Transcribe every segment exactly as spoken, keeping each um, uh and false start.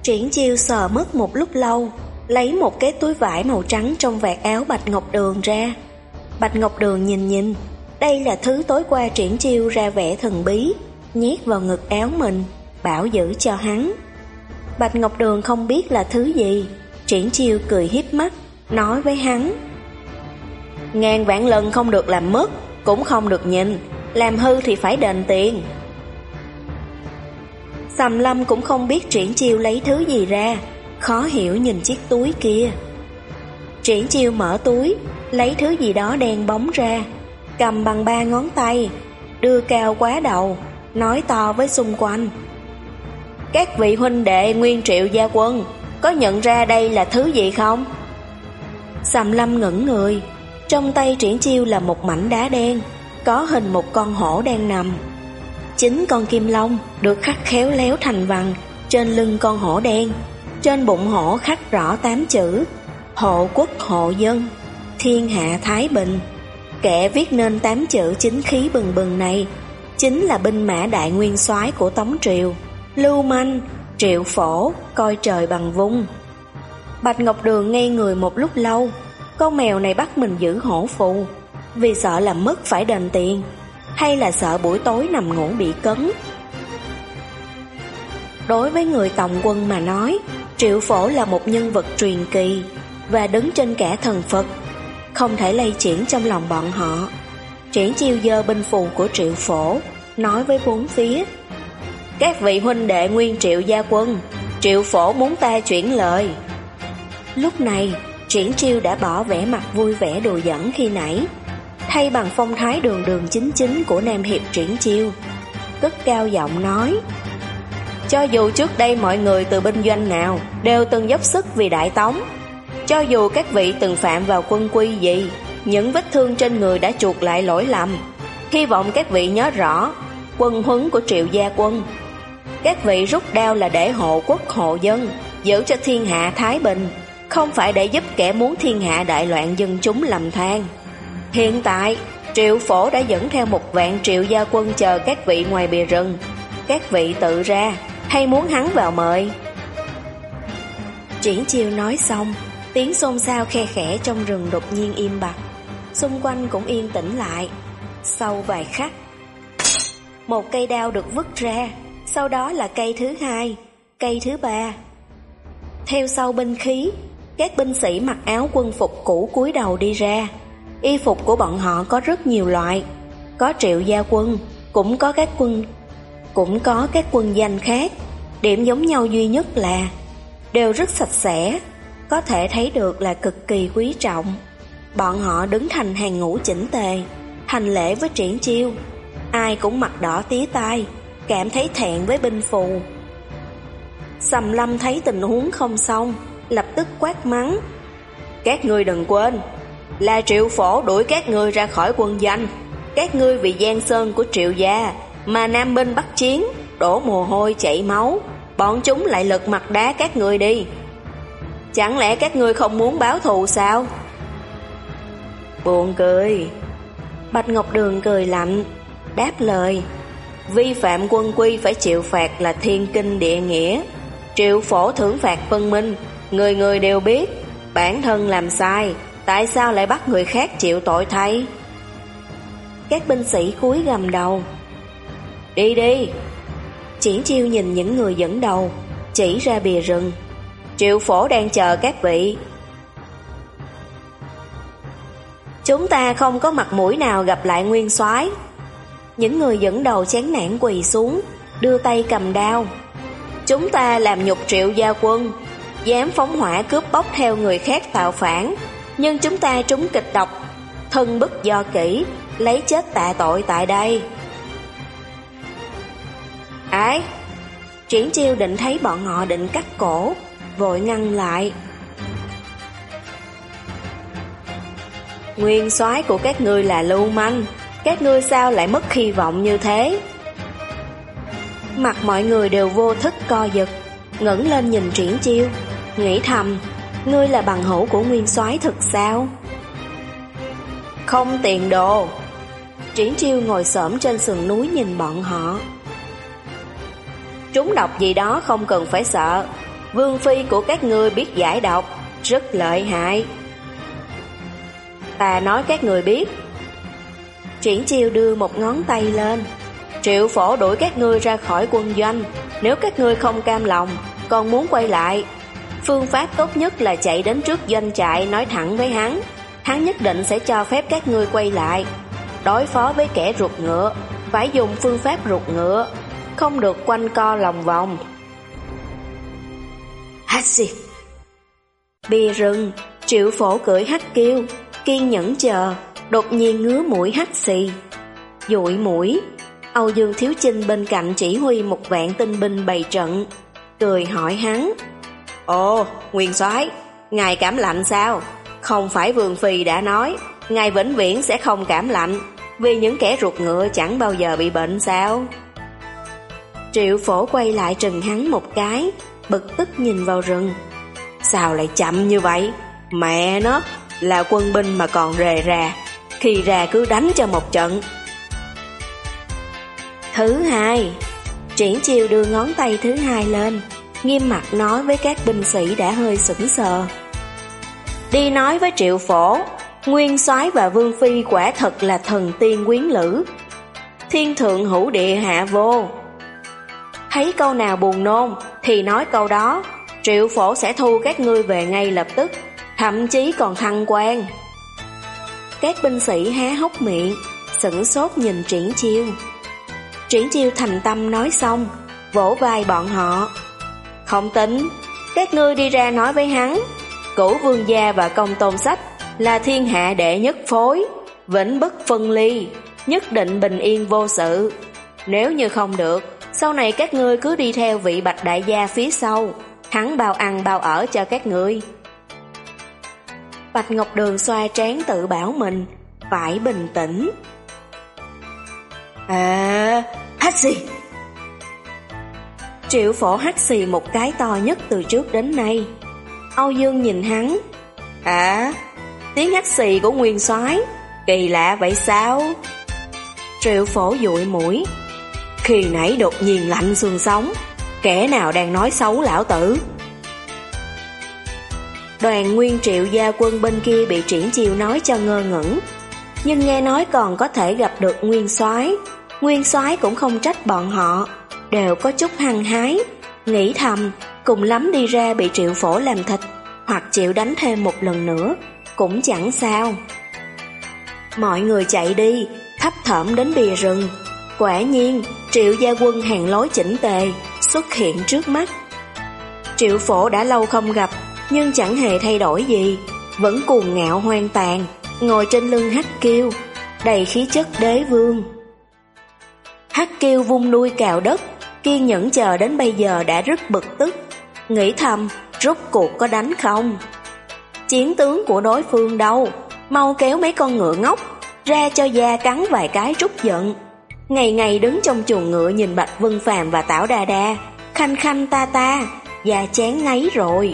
Triển Chiêu sờ mất một lúc lâu, lấy một cái túi vải màu trắng trong vạt áo Bạch Ngọc Đường ra. Bạch Ngọc Đường nhìn nhìn, đây là thứ tối qua Triển Chiêu ra vẻ thần bí, nhét vào ngực áo mình, bảo giữ cho hắn. Bạch Ngọc Đường không biết là thứ gì. Triển Chiêu cười híp mắt, nói với hắn: ngàn vạn lần không được làm mất, cũng không được nhìn, làm hư thì phải đền tiền. Sầm Lâm cũng không biết Triển Chiêu lấy thứ gì ra, khó hiểu nhìn chiếc túi kia. Triển Chiêu mở túi, lấy thứ gì đó đen bóng ra, cầm bằng ba ngón tay, đưa cao quá đầu, nói to với xung quanh: các vị huynh đệ Nguyên Triệu gia quân, có nhận ra đây là thứ gì không? Sầm Lâm ngẩn người. Trong tay Triển Chiêu là một mảnh đá đen, có hình một con hổ đang nằm. Chính con kim long được khắc khéo léo thành vằn trên lưng con hổ đen. Trên bụng hổ khắc rõ tám chữ: hộ quốc hộ dân, thiên hạ thái bình. Kẻ viết nên tám chữ chính khí bừng bừng này chính là binh mã đại nguyên soái của Tống Triều, Lưu Manh, Triệu Phổ, coi trời bằng vung. Bạch Ngọc Đường ngây người một lúc lâu. Con mèo này bắt mình giữ hổ phù vì sợ làm mất phải đền tiền, hay là sợ buổi tối nằm ngủ bị cấn? Đối với người Tòng quân mà nói, Triệu Phổ là một nhân vật truyền kỳ và đứng trên cả thần Phật, không thể lay chuyển trong lòng bọn họ. Triển Chiêu giơ binh phù của Triệu Phổ, nói với bốn phía: các vị huynh đệ Nguyên Triệu gia quân, Triệu Phổ muốn ta chuyển lời. Lúc này Triển Chiêu đã bỏ vẻ mặt vui vẻ đùa giỡn khi nãy, thay bằng phong thái đường đường chính chính của Nam Hiệp Triển Chiêu, cất cao giọng nói: cho dù trước đây mọi người từ binh doanh nào đều từng dốc sức vì Đại Tống, cho dù các vị từng phạm vào quân quy gì, những vết thương trên người đã chuộc lại lỗi lầm, hy vọng các vị nhớ rõ quân huấn của Triệu gia quân. Các vị rút đao là để hộ quốc hộ dân, giữ cho thiên hạ thái bình, không phải để giúp kẻ muốn thiên hạ đại loạn dân chúng lầm than. Hiện tại Triệu Phổ đã dẫn theo một vạn Triệu gia quân chờ các vị ngoài bìa rừng. Các vị tự ra hay muốn hắn vào mời? Triển Chiêu nói xong, tiếng xôn xao khe khẽ trong rừng đột nhiên im bặt, xung quanh cũng yên tĩnh lại. Sau vài khắc, một cây đao được vứt ra, sau đó là cây thứ hai, cây thứ ba. Theo sau binh khí, các binh sĩ mặc áo quân phục cũ cúi đầu đi ra. Y phục của bọn họ có rất nhiều loại, có Triệu gia quân, cũng có các quân cũng có các quân danh khác. Điểm giống nhau duy nhất là đều rất sạch sẽ, có thể thấy được là cực kỳ quý trọng. Bọn họ đứng thành hàng ngũ chỉnh tề, hành lễ với Triển Chiêu. Ai cũng mặt đỏ tía tai, cảm thấy thẹn với binh phù. Sầm Lâm thấy tình huống không xong, lập tức quát mắng: các ngươi đừng quên, là Triệu Phổ đuổi các ngươi ra khỏi quân doanh. Các ngươi vì giang sơn của Triệu gia mà nam binh bắt chiến, đổ mồ hôi chảy máu, bọn chúng lại lật mặt đá các ngươi đi. Chẳng lẽ các ngươi không muốn báo thù sao? Buồn cười. Bạch Ngọc Đường cười lạnh, đáp lời: vi phạm quân quy phải chịu phạt là thiên kinh địa nghĩa. Triệu Phổ thưởng phạt phân minh, người người đều biết. Bản thân làm sai, tại sao lại bắt người khác chịu tội thay? Các binh sĩ cúi gầm đầu. Đi đi. Triển Chiêu nhìn những người dẫn đầu, chỉ ra bìa rừng. Triệu Phổ đang chờ các vị. Chúng ta không có mặt mũi nào gặp lại nguyên soái. Những người dẫn đầu chán nản quỳ xuống, đưa tay cầm đao. Chúng ta làm nhục Triệu gia quân, dám phóng hỏa cướp bóc theo người khác tạo phản, nhưng chúng ta trúng kịch độc, thân bức do kỹ, lấy chết tạ tội tại đây. Ái! Triển Chiêu định thấy bọn họ định cắt cổ, vội ngăn lại. Nguyên soái của các ngươi là Lưu Manh, các ngươi sao lại mất hy vọng như thế? Mặt mọi người đều vô thức co giật, ngẩng lên nhìn Triển Chiêu, nghĩ thầm, ngươi là bằng hữu của nguyên soái thực sao? Không tiền đồ. Triển Chiêu ngồi xổm trên sườn núi nhìn bọn họ. Trúng độc gì đó không cần phải sợ, Vương phi của các ngươi biết giải độc, rất lợi hại. Ta nói các người biết. Triển Chiêu đưa một ngón tay lên. Triệu Phổ đuổi các ngươi ra khỏi quân doanh. Nếu các ngươi không cam lòng, còn muốn quay lại, phương pháp tốt nhất là chạy đến trước doanh trại nói thẳng với hắn. Hắn nhất định sẽ cho phép các ngươi quay lại. Đối phó với kẻ ruột ngựa, phải dùng phương pháp ruột ngựa, không được quanh co lòng vòng. Hắt xì. Bìa rừng, Triệu Phổ cưỡi hắc kiêu, kiên nhẫn chờ, đột nhiên ngứa mũi hắt xì. Dụi mũi. Âu Dương Thiếu Chinh bên cạnh chỉ huy một vạn tinh binh bày trận, cười hỏi hắn: Ồ, Nguyên soái, ngài cảm lạnh sao? Không phải Vương phi đã nói ngài vĩnh viễn sẽ không cảm lạnh, vì những kẻ ruột ngựa chẳng bao giờ bị bệnh sao? Triệu Phổ quay lại trừng hắn một cái, bực tức nhìn vào rừng. Sao lại chậm như vậy? Mẹ nó, là quân binh mà còn rề rà, khi ra cứ đánh cho một trận. Thứ hai. Triển Chiêu đưa ngón tay thứ hai lên, nghiêm mặt nói với các binh sĩ đã hơi sững sờ. Đi nói với Triệu Phổ, Nguyên soái và Vương phi quả thật là thần tiên quyến lữ, thiên thượng hữu địa hạ vô. Thấy câu nào buồn nôn thì nói câu đó, Triệu Phổ sẽ thu các ngươi về ngay lập tức, thậm chí còn thăng quan. Các binh sĩ há hốc miệng, sửng sốt nhìn Triển Chiêu. Triển Chiêu thành tâm nói xong, vỗ vai bọn họ. Không tính, các ngươi đi ra nói với hắn, Cửu Vương gia và Công Tôn Sách là thiên hạ đệ nhất phối, vĩnh bất phân ly, nhất định bình yên vô sự. Nếu như không được, sau này các ngươi cứ đi theo vị Bạch đại gia phía sau, hắn bao ăn bao ở cho các ngươi. Bạch Ngọc Đường xoa trán tự bảo mình phải bình tĩnh. À, hắt xì. Triệu Phổ hắt xì một cái to nhất từ trước đến nay. Âu Dương nhìn hắn. À, tiếng hắt xì của Nguyên soái kỳ lạ vậy sao? Triệu Phổ dụi mũi. Khi nãy đột nhiên lạnh xương sống, kẻ nào đang nói xấu lão tử? Đoàn Nguyên Triệu gia quân bên kia bị Triển Chiêu nói cho ngơ ngẩn, nhưng nghe nói còn có thể gặp được Nguyên soái. Nguyên soái cũng không trách bọn họ, đều có chút hăng hái, nghĩ thầm cùng lắm đi ra bị Triệu Phổ làm thịt, hoặc chịu đánh thêm một lần nữa cũng chẳng sao. Mọi người chạy đi, thấp thỏm đến bìa rừng. Quả nhiên, Triệu gia quân hàng lối chỉnh tề xuất hiện trước mắt. Triệu Phổ đã lâu không gặp, nhưng chẳng hề thay đổi gì, vẫn cuồng ngạo hoang tàn, ngồi trên lưng hắc kiêu, đầy khí chất đế vương. Hắc kiêu vung đuôi cào đất, kiên nhẫn chờ đến bây giờ đã rất bực tức, nghĩ thầm rốt cuộc có đánh không? Chiến tướng của đối phương đâu, mau kéo mấy con ngựa ngốc ra cho da cắn vài cái trút giận. Ngày ngày đứng trong chuồng ngựa nhìn Bạch Vân Phàm và Tảo Đa Đa khanh khanh ta ta, da chán ngấy rồi.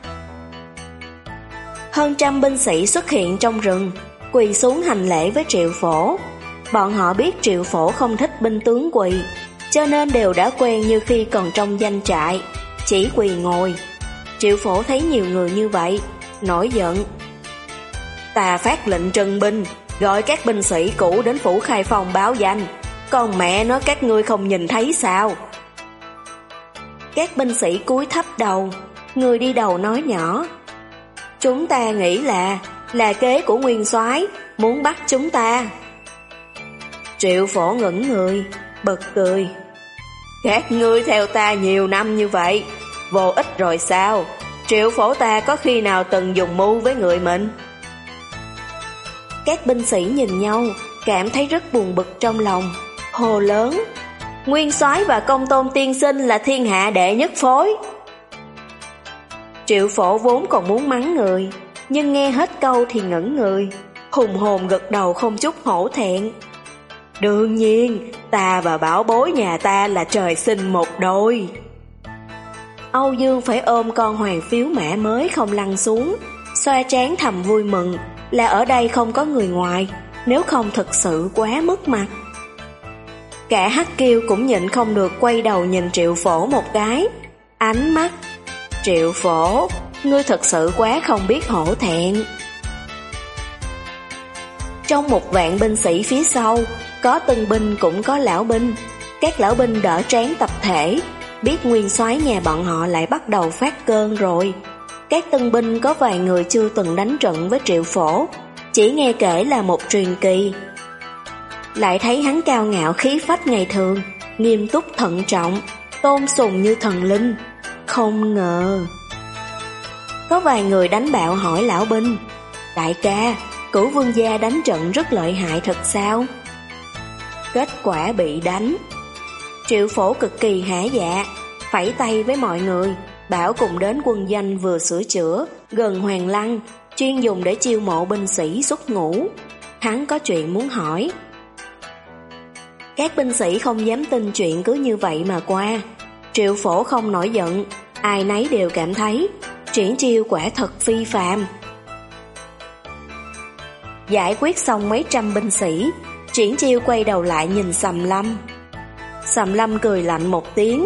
Hơn trăm binh sĩ xuất hiện trong rừng, quỳ xuống hành lễ với Triệu Phổ. Bọn họ biết Triệu Phổ không thích binh tướng quỳ, cho nên đều đã quen như khi còn trong doanh trại, chỉ quỳ ngồi. Triệu Phổ thấy nhiều người như vậy, nổi giận. Ta phát lệnh trần binh, gọi các binh sĩ cũ đến phủ Khai Phong báo danh, còn mẹ nó các ngươi không nhìn thấy sao? Các binh sĩ cúi thấp đầu, người đi đầu nói nhỏ. Chúng ta nghĩ là là kế của Nguyên soái muốn bắt chúng ta. Triệu Phổ ngẩn người, bật cười. Các ngươi theo ta nhiều năm như vậy, vô ích rồi sao? Triệu Phổ ta có khi nào từng dùng mưu với người mình? Các binh sĩ nhìn nhau, cảm thấy rất buồn bực trong lòng, hồ lớn. Nguyên soái và Công Tôn tiên sinh là thiên hạ đệ nhất phối. Triệu Phổ vốn còn muốn mắng người, nhưng nghe hết câu thì ngẩn người, hùng hồn gật đầu không chút hổ thẹn. Đương nhiên, ta và bảo bối nhà ta là trời sinh một đôi. Âu Dương phải ôm con hoàng phiếu mã mới không lăn xuống, xoa trán thầm vui mừng là ở đây không có người ngoài, nếu không thực sự quá mất mặt. Cả Hắc Kiêu cũng nhịn không được quay đầu nhìn Triệu Phổ một cái, ánh mắt Triệu Phổ, ngươi thật sự quá không biết hổ thẹn. Trong một vạn binh sĩ phía sau, có tân binh cũng có lão binh. Các lão binh đỡ trán tập thể, biết nguyên soái nhà bọn họ lại bắt đầu phát cơn rồi. Các tân binh có vài người chưa từng đánh trận với Triệu Phổ, chỉ nghe kể là một truyền kỳ. Lại thấy hắn cao ngạo khí phách ngày thường, nghiêm túc thận trọng, tôn sùng như thần linh. Không ngờ. Có vài người đánh bạo hỏi lão binh: đại ca, Cửu vương gia đánh trận rất lợi hại thật sao? Kết quả bị đánh. Triệu Phổ cực kỳ hả dạ, phẩy tay với mọi người, bảo cùng đến quân doanh vừa sửa chữa, gần Hoàng Lăng, chuyên dùng để chiêu mộ binh sĩ xuất ngũ. Hắn có chuyện muốn hỏi. Các binh sĩ không dám tin chuyện cứ như vậy mà qua. Triệu Phổ không nổi giận, ai nấy đều cảm thấy triển chiêu quả thật phi phàm. Giải quyết xong mấy trăm binh sĩ, triển chiêu quay đầu lại nhìn Sầm Lâm. Sầm Lâm cười lạnh một tiếng.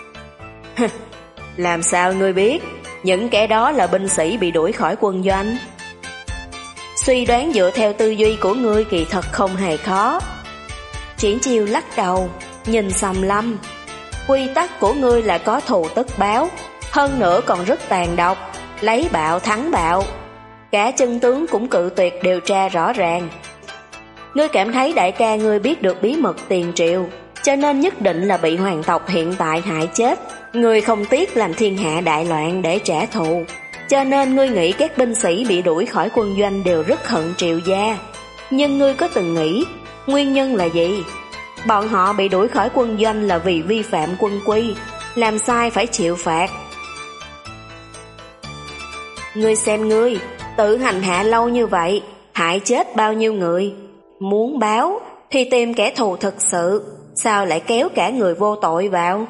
Làm sao ngươi biết những kẻ đó là binh sĩ bị đuổi khỏi quân doanh? Suy đoán dựa theo tư duy của ngươi kỳ thật không hề khó. Triển chiêu lắc đầu, nhìn Sầm Lâm. Quy tắc của ngươi là có thù tất báo, hơn nữa còn rất tàn độc, lấy bạo thắng bạo. Cả chân tướng cũng cự tuyệt điều tra rõ ràng. Ngươi cảm thấy đại ca ngươi biết được bí mật tiền triệu, cho nên nhất định là bị hoàng tộc hiện tại hại chết. Ngươi không tiếc làm thiên hạ đại loạn để trả thù, cho nên ngươi nghĩ các binh sĩ bị đuổi khỏi quân doanh đều rất hận Triệu gia. Nhưng ngươi có từng nghĩ nguyên nhân là gì? Bọn họ bị đuổi khỏi quân doanh là vì vi phạm quân quy, làm sai phải chịu phạt. Ngươi xem ngươi, tự hành hạ lâu như vậy, hại chết bao nhiêu người. Muốn báo thì tìm kẻ thù thực sự, sao lại kéo cả người vô tội vào?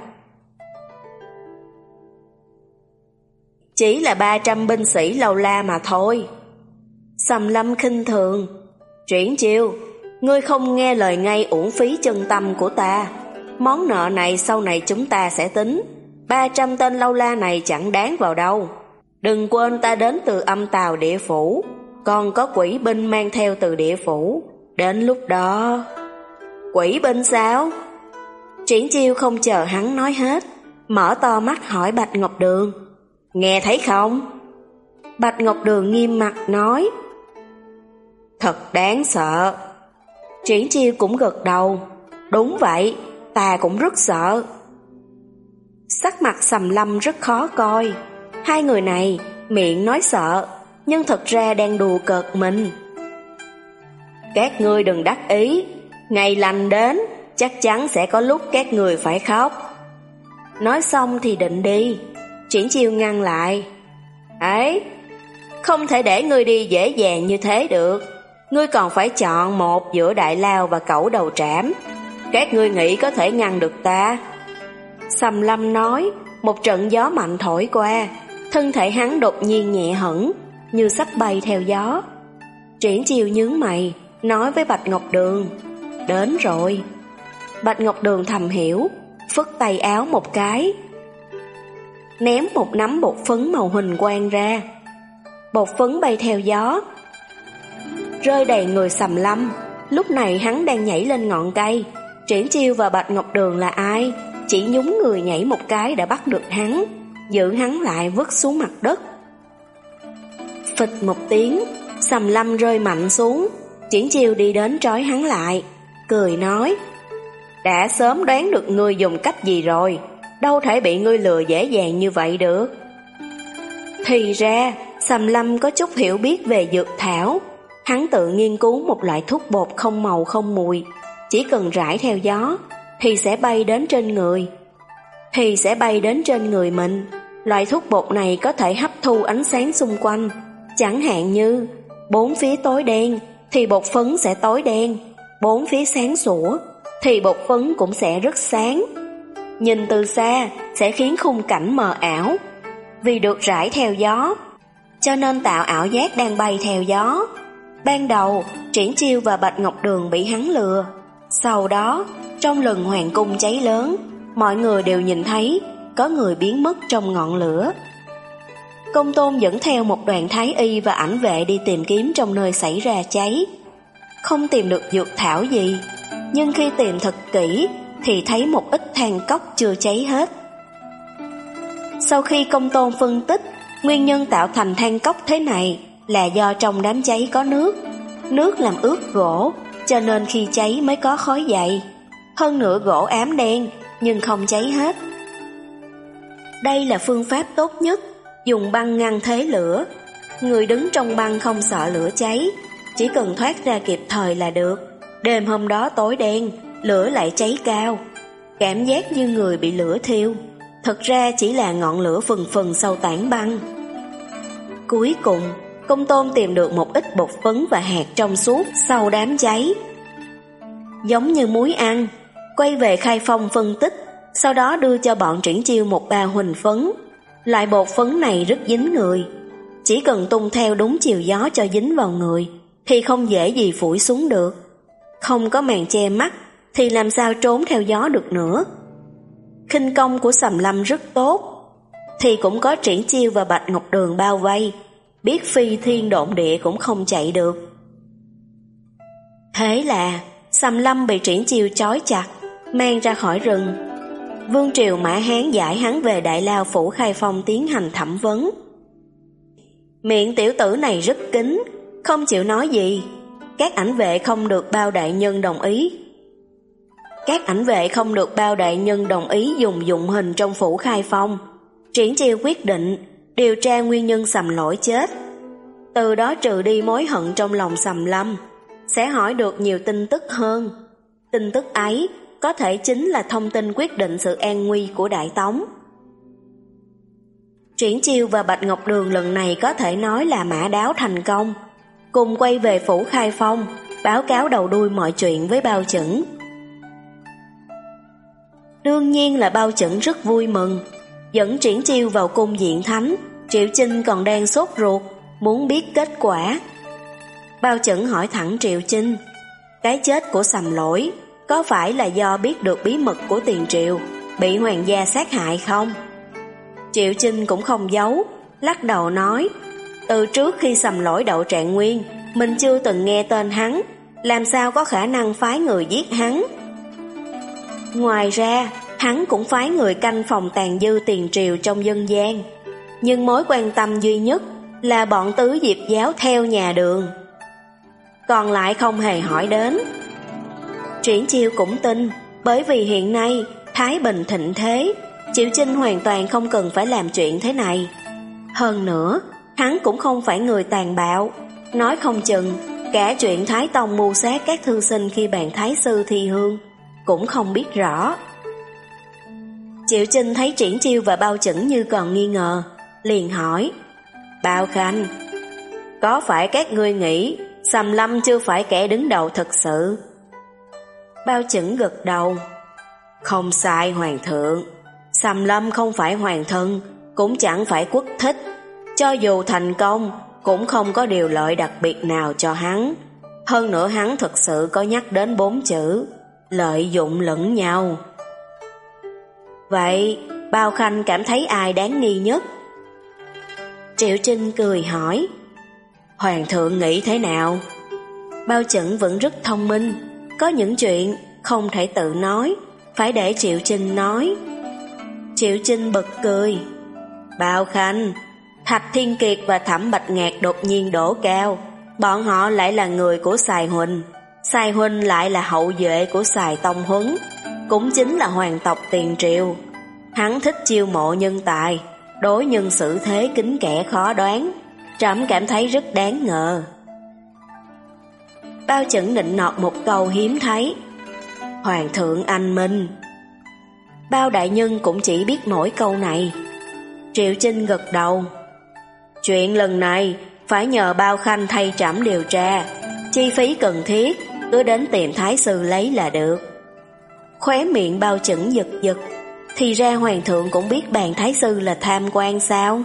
Chỉ là ba trăm binh sĩ lâu la mà thôi. Sầm Lâm khinh thường. Triển chiêu, ngươi không nghe lời ngay uổng phí chân tâm của ta. Món nợ này sau này chúng ta sẽ tính. Ba trăm tên lâu la này chẳng đáng vào đâu. Đừng quên ta đến từ âm tào địa phủ, còn có quỷ binh mang theo từ địa phủ. Đến lúc đó... Quỷ binh sao? Triển chiêu không chờ hắn nói hết, mở to mắt hỏi Bạch Ngọc Đường. Nghe thấy không? Bạch Ngọc Đường nghiêm mặt nói. Thật đáng sợ. Triển chiêu cũng gật đầu. Đúng vậy, ta cũng rất sợ. Sắc mặt Sầm Lâm rất khó coi. Hai người này miệng nói sợ, nhưng thật ra đang đùa cợt mình. Các ngươi đừng đắc ý, ngày lành đến chắc chắn sẽ có lúc các người phải khóc. Nói xong thì định đi, Triển chiêu ngăn lại. Ấy, không thể để ngươi đi dễ dàng như thế được. Ngươi còn phải chọn một giữa Đại Lao và Cẩu Đầu Trảm. Các ngươi nghĩ có thể ngăn được ta? Sầm Lâm nói. Một trận gió mạnh thổi qua, thân thể hắn đột nhiên nhẹ hẳn, như sắp bay theo gió. Triển chiêu nhướng mày, nói với Bạch Ngọc Đường. Đến rồi. Bạch Ngọc Đường thầm hiểu, phất tay áo một cái, ném một nắm bột phấn màu huỳnh quang ra. Bột phấn bay theo gió, rơi đầy người Sầm Lâm. Lúc này hắn đang nhảy lên ngọn cây. Triển chiêu và Bạch Ngọc Đường là ai? Chỉ nhún người nhảy một cái đã bắt được hắn, giữ hắn lại vứt xuống mặt đất. Phịch một tiếng, Sầm Lâm rơi mạnh xuống. Triển chiêu đi đến trói hắn lại, cười nói. Đã sớm đoán được ngươi dùng cách gì rồi, đâu thể bị ngươi lừa dễ dàng như vậy được. Thì ra Sầm Lâm có chút hiểu biết về dược thảo. Hắn tự nghiên cứu một loại thuốc bột không màu không mùi, chỉ cần rải theo gió thì sẽ bay đến trên người. Thì sẽ bay đến trên người mình. Loại thuốc bột này có thể hấp thu ánh sáng xung quanh. Chẳng hạn như bốn phía tối đen thì bột phấn sẽ tối đen, bốn phía sáng sủa thì bột phấn cũng sẽ rất sáng. Nhìn từ xa sẽ khiến khung cảnh mờ ảo. Vì được rải theo gió, cho nên tạo ảo giác đang bay theo gió. Ban đầu Triển chiêu và Bạch Ngọc Đường bị hắn lừa. Sau đó trong lần hoàng cung cháy lớn, mọi người đều nhìn thấy có người biến mất trong ngọn lửa. Công tôn dẫn theo một đoàn thái y và ảnh vệ đi tìm kiếm trong nơi xảy ra cháy. Không tìm được dược thảo gì, nhưng khi tìm thật kỹ thì thấy một ít than cốc chưa cháy hết. Sau khi công tôn phân tích, nguyên nhân tạo thành than cốc thế này là do trong đám cháy có nước. Nước làm ướt gỗ, cho nên khi cháy mới có khói dậy. Hơn nữa gỗ ám đen, nhưng không cháy hết. Đây là phương pháp tốt nhất, dùng băng ngăn thế lửa. Người đứng trong băng không sợ lửa cháy, chỉ cần thoát ra kịp thời là được. Đêm hôm đó tối đen, lửa lại cháy cao. Cảm giác như người bị lửa thiêu, thật ra chỉ là ngọn lửa phừng phừng sau tảng băng. Cuối cùng, công tôn tìm được một ít bột phấn và hạt trong suốt sau đám cháy. Giống như muối ăn, quay về Khai Phong phân tích, sau đó đưa cho bọn Triển Chiêu một bao huỳnh phấn. Loại bột phấn này rất dính người, chỉ cần tung theo đúng chiều gió cho dính vào người thì không dễ gì phủi xuống được. Không có màn che mắt thì làm sao trốn theo gió được nữa. Khinh công của Sầm Lâm rất tốt, thì cũng có Triển Chiêu và Bạch Ngọc Đường bao vây, biết phi thiên độn địa cũng không chạy được. Thế là Sầm Lâm bị Triển Chiêu trói chặt, mang ra khỏi rừng. Vương triều Mã Hán giải hắn về Đại Lao phủ Khai Phong tiến hành thẩm vấn. Miệng tiểu tử này rất kín, không chịu nói gì. Các ảnh vệ không được bao đại nhân đồng ý. Các ảnh vệ không được bao đại nhân đồng ý dùng dụng hình trong phủ Khai Phong. Triển Chiêu quyết định điều tra nguyên nhân Sầm Lỗi chết, từ đó trừ đi mối hận trong lòng Sầm Lâm, sẽ hỏi được nhiều tin tức hơn. Tin tức ấy có thể chính là thông tin quyết định sự an nguy của Đại Tống. Triển Chiêu và Bạch Ngọc Đường lần này có thể nói là mã đáo thành công, cùng quay về phủ Khai Phong, báo cáo đầu đuôi mọi chuyện với Bao Chẩn. Đương nhiên là Bao Chẩn rất vui mừng, dẫn Triển Chiêu vào cung diện thánh. Triệu Chinh còn đang sốt ruột, muốn biết kết quả. Bao Chẩn hỏi thẳng Triệu Chinh, cái chết của Sầm Lỗi có phải là do biết được bí mật của tiền triệu, bị hoàng gia sát hại không? Triệu Chinh cũng không giấu, lắc đầu nói, từ trước khi Sầm Lỗi đậu trạng nguyên, mình chưa từng nghe tên hắn, làm sao có khả năng phái người giết hắn. Ngoài ra, hắn cũng phái người canh phòng tàn dư tiền triều trong dân gian, nhưng mối quan tâm duy nhất là bọn tứ diệp giáo theo nhà Đường, còn lại không hề hỏi đến. Triển Chiêu cũng tin, bởi vì hiện nay Thái Bình thịnh thế, Triệu Chinh hoàn toàn không cần phải làm chuyện thế này. Hơn nữa, hắn cũng không phải người tàn bạo, nói không chừng cả chuyện Thái Tông mưu sát các thư sinh khi bàn thái sư thi hương cũng không biết rõ. Triệu Chinh thấy Triển Chiêu và Bao Chẩn như còn nghi ngờ, liền hỏi, Bao Khanh, có phải các ngươi nghĩ Sầm Lâm chưa phải kẻ đứng đầu thật sự? Bao Chẩn gật đầu, không sai hoàng thượng, Sầm Lâm không phải hoàng thân, cũng chẳng phải quốc thích, cho dù thành công cũng không có điều lợi đặc biệt nào cho hắn. Hơn nữa hắn thực sự có nhắc đến bốn chữ lợi dụng lẫn nhau. Vậy Bao Khanh cảm thấy ai đáng nghi nhất? Triệu Trinh cười hỏi, hoàng thượng nghĩ thế nào? Bao Chẩn vẫn rất thông minh, có những chuyện không thể tự nói, phải để Triệu Trinh nói. Triệu Trinh bật cười, Bao Khanh, Thạch Thiên Kiệt và Thẩm Bạch Ngạc đột nhiên đổ cao, bọn họ lại là người của Sài Huynh, Sài Huynh lại là hậu duệ của Sài Tông Huấn, cũng chính là hoàng tộc tiền triệu. Hắn thích chiêu mộ nhân tài, đối nhân xử thế kính kẻ khó đoán, trẫm cảm thấy rất đáng ngờ. Bao Chẩn nịnh nọt một câu hiếm thấy, hoàng thượng anh minh. Bao đại nhân cũng chỉ biết mỗi câu này. Triệu Chinh gật đầu, chuyện lần này phải nhờ Bao Khanh thay trẫm điều tra, chi phí cần thiết cứ đến tìm thái sư lấy là được. Khóe miệng Bao Chẩn giật giật, thì ra hoàng thượng cũng biết bàn thái sư là tham quan sao?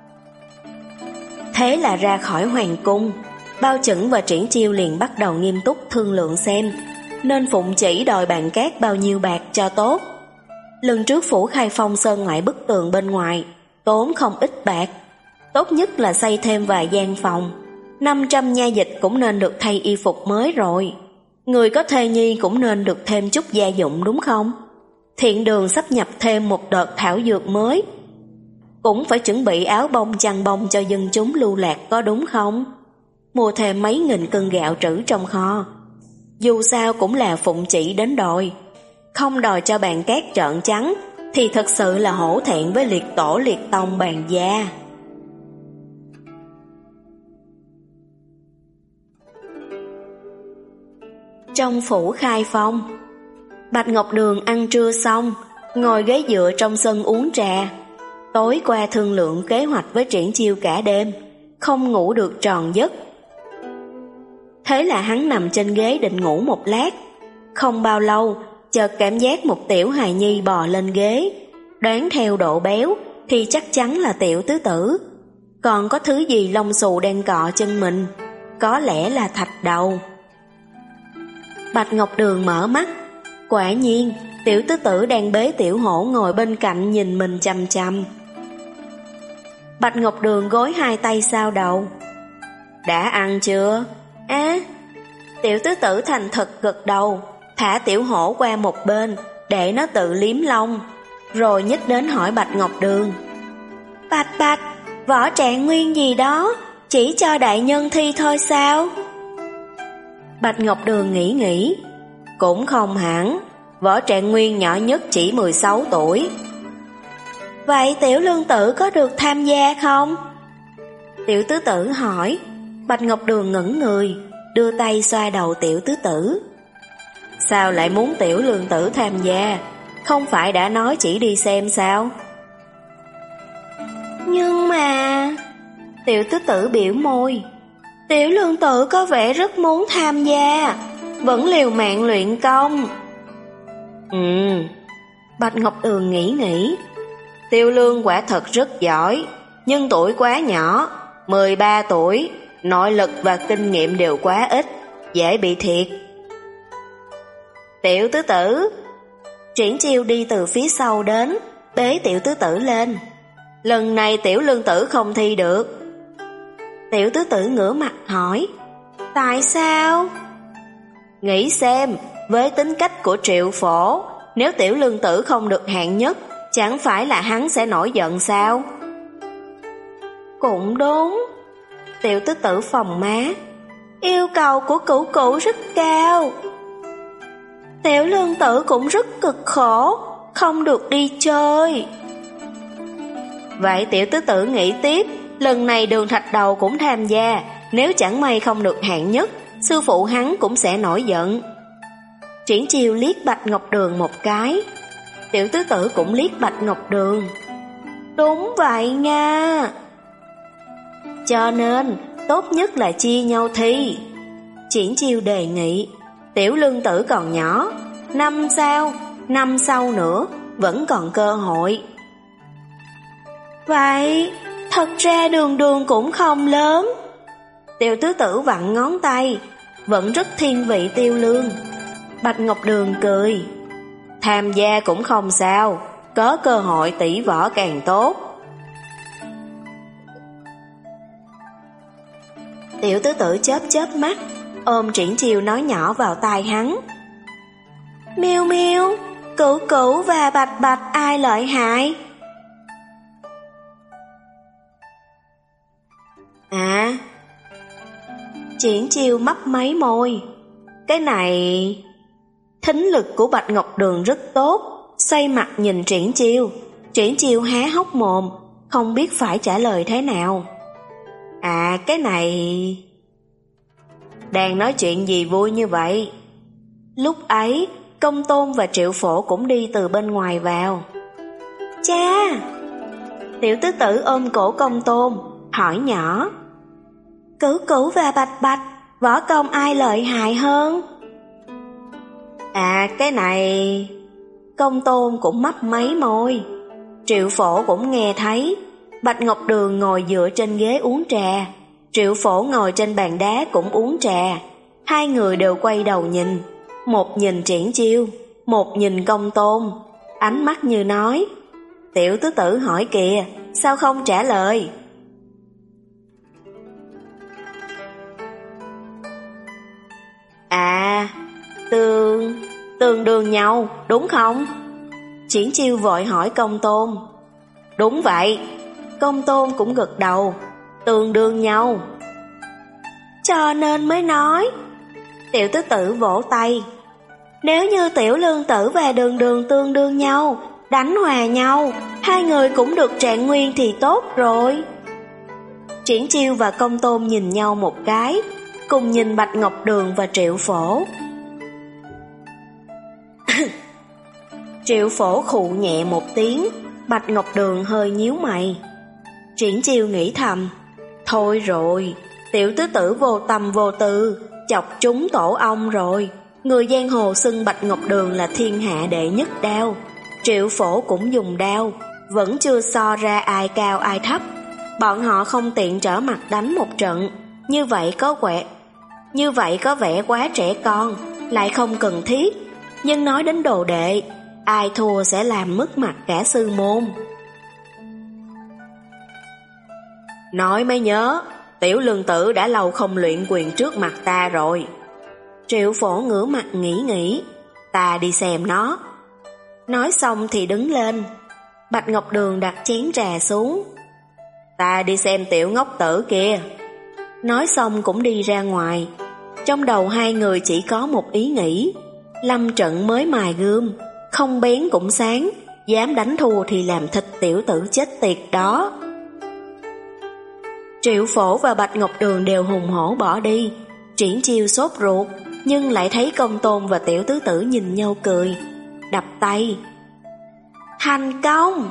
Thế là ra khỏi hoàng cung, Bao Chẩn và Triển Chiêu liền bắt đầu nghiêm túc thương lượng xem nên phụng chỉ đòi bàn cát bao nhiêu bạc cho tốt. Lần trước phủ Khai Phong sơn ngoại bức tường bên ngoài tốn không ít bạc, tốt nhất là xây thêm vài gian phòng. năm trăm nha dịch cũng nên được thay y phục mới rồi. Người có thê nhi cũng nên được thêm chút gia dụng đúng không? Thiện đường sắp nhập thêm một đợt thảo dược mới, cũng phải chuẩn bị áo bông chăn bông cho dân chúng lưu lạc có đúng không? Mua thêm mấy nghìn cân gạo trữ trong kho. Dù sao cũng là phụng chỉ đến đòi, không đòi cho bàn cát trợn trắng thì thật sự là hổ thẹn với liệt tổ liệt tông bàn gia. Trong phủ Khai Phong, Bạch Ngọc Đường ăn trưa xong, ngồi ghế dựa trong sân uống trà. Tối qua thương lượng kế hoạch với Triển Chiêu cả đêm, không ngủ được tròn giấc. Thế là hắn nằm trên ghế định ngủ một lát. Không bao lâu, chợt cảm giác một tiểu hài nhi bò lên ghế. Đoán theo độ béo thì chắc chắn là tiểu tứ tử. Còn có thứ gì lông xù đang cọ chân mình, có lẽ là thạch đầu. Bạch Ngọc Đường mở mắt, quả nhiên tiểu tứ tử đang bế tiểu hổ ngồi bên cạnh nhìn mình chằm chằm. Bạch Ngọc Đường gối hai tay sau đầu. Đã ăn chưa? Á, tiểu tứ tử thành thật gật đầu, thả tiểu hổ qua một bên để nó tự liếm lông, rồi nhích đến hỏi Bạch Ngọc Đường. Bạch Bạch, võ trạng nguyên gì đó, chỉ cho đại nhân thi thôi sao? Bạch Ngọc Đường nghĩ nghĩ, cũng không hẳn, võ trạng nguyên nhỏ nhất chỉ mười sáu tuổi. Vậy tiểu lương tử có được tham gia không? Tiểu tứ tử hỏi. Bạch Ngọc Đường ngẩn người, đưa tay xoa đầu tiểu tứ tử. Sao lại muốn tiểu lương tử tham gia? Không phải đã nói chỉ đi xem sao? Nhưng mà... Tiểu tứ tử biểu môi. Tiểu lương tử có vẻ rất muốn tham gia, vẫn liều mạng luyện công. Ừ, Bạch Ngọc Đường nghĩ nghĩ. Tiêu lương quả thật rất giỏi, nhưng tuổi quá nhỏ, mười ba tuổi, nội lực và kinh nghiệm đều quá ít, dễ bị thiệt. Tiểu tứ tử. Triển Chiêu đi từ phía sau đến, bế tiểu tứ tử lên. Lần này tiểu lương tử không thi được. Tiểu tứ tử ngửa mặt hỏi. Tại sao? Nghĩ xem, với tính cách của Triệu Phổ, nếu tiểu lương tử không được hạng nhất, chẳng phải là hắn sẽ nổi giận sao? Cũng đúng. Tiểu tứ tử phồng má. Yêu cầu của cửu cửu rất cao. Tiểu lương tử cũng rất cực khổ, không được đi chơi. Vậy tiểu tứ tử nghĩ tiếp, lần này Đường Thạch Đầu cũng tham gia, nếu chẳng may không được hạng nhất, sư phụ hắn cũng sẽ nổi giận. Triển Chiêu liếc Bạch Ngọc Đường một cái. Tiểu tứ tử cũng liếc Bạch Ngọc Đường. Đúng vậy nha. Cho nên, tốt nhất là chia nhau thi. Triển Chiêu đề nghị. Tiểu lương tử còn nhỏ, năm sau, năm sau nữa, vẫn còn cơ hội. Vậy, thật ra Đường Đường cũng không lớn. Tiểu tứ tử vặn ngón tay, vẫn rất thiên vị Tiêu Lương. Bạch Ngọc Đường cười. Tham gia cũng không sao, có cơ hội tỷ võ càng tốt. Tiểu tứ tử chớp chớp mắt, ôm Triển Chiêu nói nhỏ vào tai hắn. Miêu Miêu, Cửu Cửu và Bạch Bạch ai lợi hại? À, Triển Chiêu mấp máy môi. Cái này... Thính lực của Bạch Ngọc Đường rất tốt, xoay mặt nhìn Triển Chiêu. Triển Chiêu há hốc mồm, không biết phải trả lời thế nào. À, cái này... Đang nói chuyện gì vui như vậy? Lúc ấy, Công Tôn và Triệu Phổ cũng đi từ bên ngoài vào. Cha! Tiểu tứ tử ôm cổ Công Tôn, hỏi nhỏ. Cửu Cửu và Bạch Bạch, võ công ai lợi hại hơn? À, cái này... Công Tôn cũng mấp máy môi. Triệu Phổ cũng nghe thấy. Bạch Ngọc Đường ngồi dựa trên ghế uống trà, Triệu Phổ ngồi trên bàn đá cũng uống trà. Hai người đều quay đầu nhìn, một nhìn Triển Chiêu, một nhìn Công Tôn, ánh mắt như nói. Tiểu tứ tử hỏi kìa, sao không trả lời? À, tương, tương đương nhau, đúng không? Triển Chiêu vội hỏi Công Tôn. Đúng vậy. Công Tôn cũng gật đầu. Tương đương nhau. Cho nên mới nói. Tiểu tứ tử vỗ tay. Nếu như Tiểu Lương Tử và Đường Đường tương đương nhau, đánh hòa nhau, hai người cũng được trạng nguyên thì tốt rồi. Triển Chiêu và Công Tôn nhìn nhau một cái, cùng nhìn Bạch Ngọc Đường và Triệu Phổ. Triệu Phổ khụ nhẹ một tiếng, Bạch Ngọc Đường hơi nhíu mày. Triển Chiêu nghĩ thầm, thôi rồi, tiểu tứ tử vô tâm vô tư, chọc trúng tổ ong rồi. Người giang hồ xưng Bạch Ngọc Đường là thiên hạ đệ nhất đao. Triệu Phổ cũng dùng đao, vẫn chưa so ra ai cao ai thấp. Bọn họ không tiện trở mặt đánh một trận, như vậy có quẹ, như vậy có vẻ quá trẻ con, lại không cần thiết. Nhưng nói đến đồ đệ, ai thua sẽ làm mất mặt cả sư môn. Nói mới nhớ, Tiểu Lương Tử đã lâu không luyện quyền trước mặt ta rồi. Triệu Phổ ngửa mặt nghĩ nghĩ, ta đi xem nó. Nói xong thì đứng lên. Bạch Ngọc Đường đặt chén trà xuống. Ta đi xem Tiểu Ngốc Tử kia. Nói xong cũng đi ra ngoài. Trong đầu hai người chỉ có một ý nghĩ, lâm trận mới mài gươm, không bén cũng sáng, dám đánh thua thì làm thịt tiểu tử chết tiệt đó. Triệu Phổ và Bạch Ngọc Đường đều hùng hổ bỏ đi. Triển Chiêu sốt ruột, nhưng lại thấy Công Tôn và tiểu tứ tử nhìn nhau cười, đập tay. Thành công!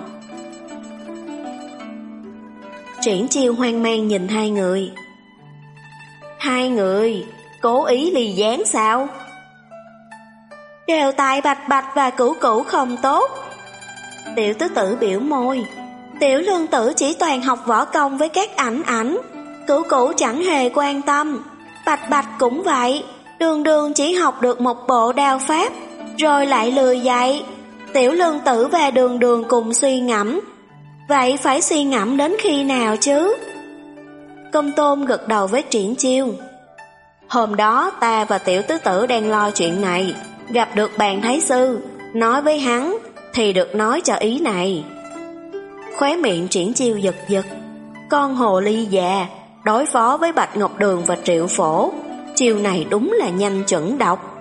Triển Chiêu hoang mang nhìn hai người. Hai người, cố ý lì gián sao? Đều tại Bạch Bạch và Cửu Cửu không tốt. Tiểu tứ tử biểu môi. Tiểu Lương Tử chỉ toàn học võ công với các ảnh ảnh, Cửu Cửu chẳng hề quan tâm. Bạch Bạch cũng vậy, Đường Đường chỉ học được một bộ đao pháp, rồi lại lười dạy. Tiểu Lương Tử và Đường Đường cùng suy ngẫm. Vậy phải suy ngẫm đến khi nào chứ? Công Tôn gật đầu với Triển Chiêu. Hôm đó ta và tiểu tứ tử đang lo chuyện này, gặp được Bàn Thái Sư, nói với hắn thì được nói cho ý này. Khóe miệng Triển Chiêu giật giật. Con hồ ly già đối phó với Bạch Ngọc Đường và Triệu Phổ, chiều này đúng là nhanh chuẩn độc.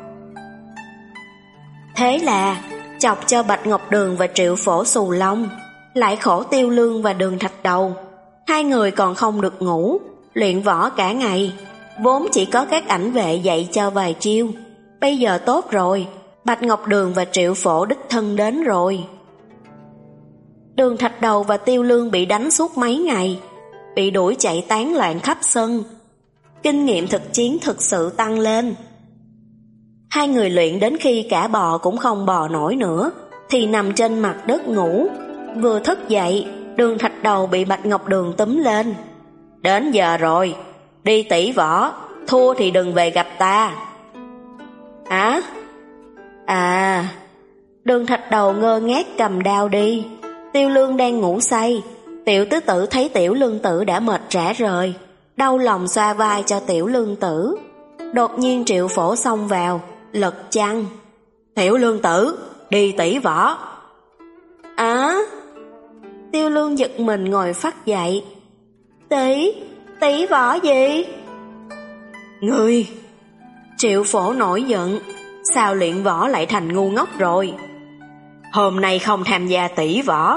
Thế là chọc cho Bạch Ngọc Đường và Triệu Phổ xù lông, lại khổ Tiêu Lương và Đường Thạch Đầu. Hai người còn không được ngủ, luyện võ cả ngày. Vốn chỉ có các ảnh vệ dạy cho vài chiêu, bây giờ tốt rồi, Bạch Ngọc Đường và Triệu Phổ đích thân đến rồi. Đường Thạch Đầu và Tiêu Lương bị đánh suốt mấy ngày, bị đuổi chạy tán loạn khắp sân. Kinh nghiệm thực chiến thực sự tăng lên. Hai người luyện đến khi cả bò cũng không bò nổi nữa, thì nằm trên mặt đất ngủ. Vừa thức dậy, Đường Thạch Đầu bị Bạch Ngọc Đường túm lên. Đến giờ rồi, đi tỷ võ, thua thì đừng về gặp ta. Hả? À, Đường Thạch Đầu ngơ ngác cầm đao đi. Tiêu Lương đang ngủ say. Tiểu tứ tử thấy Tiểu Lương Tử đã mệt rã rời, đau lòng xoa vai cho Tiểu Lương Tử. Đột nhiên Triệu Phổ xông vào, lật chăn. Tiểu Lương Tử, đi tỷ võ. À? Tiêu Lương giật mình ngồi phắt dậy. Tỷ, tỷ võ gì? Ngươi! Triệu Phổ nổi giận. Sao luyện võ lại thành ngu ngốc rồi? Hôm nay không tham gia tỷ võ.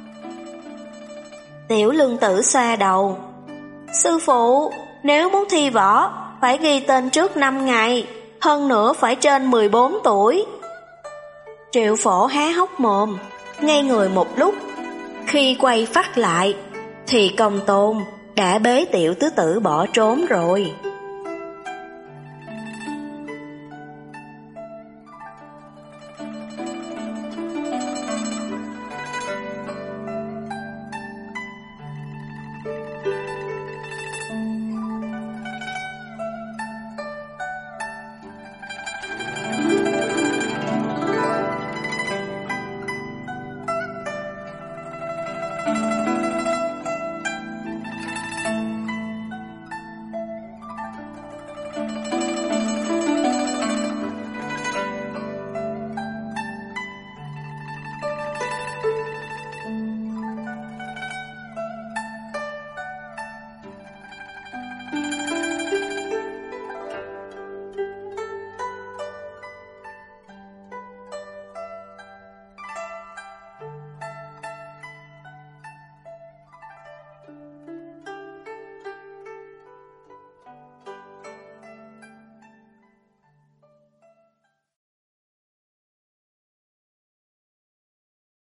Tiểu Lương Tử xoa đầu. Sư phụ, nếu muốn thi võ, phải ghi tên trước năm ngày, hơn nữa phải trên mười bốn tuổi. Triệu Phổ há hốc mồm, ngây người một lúc. Khi quay phát lại, thì Công Tôn đã bế tiểu tứ tử bỏ trốn rồi.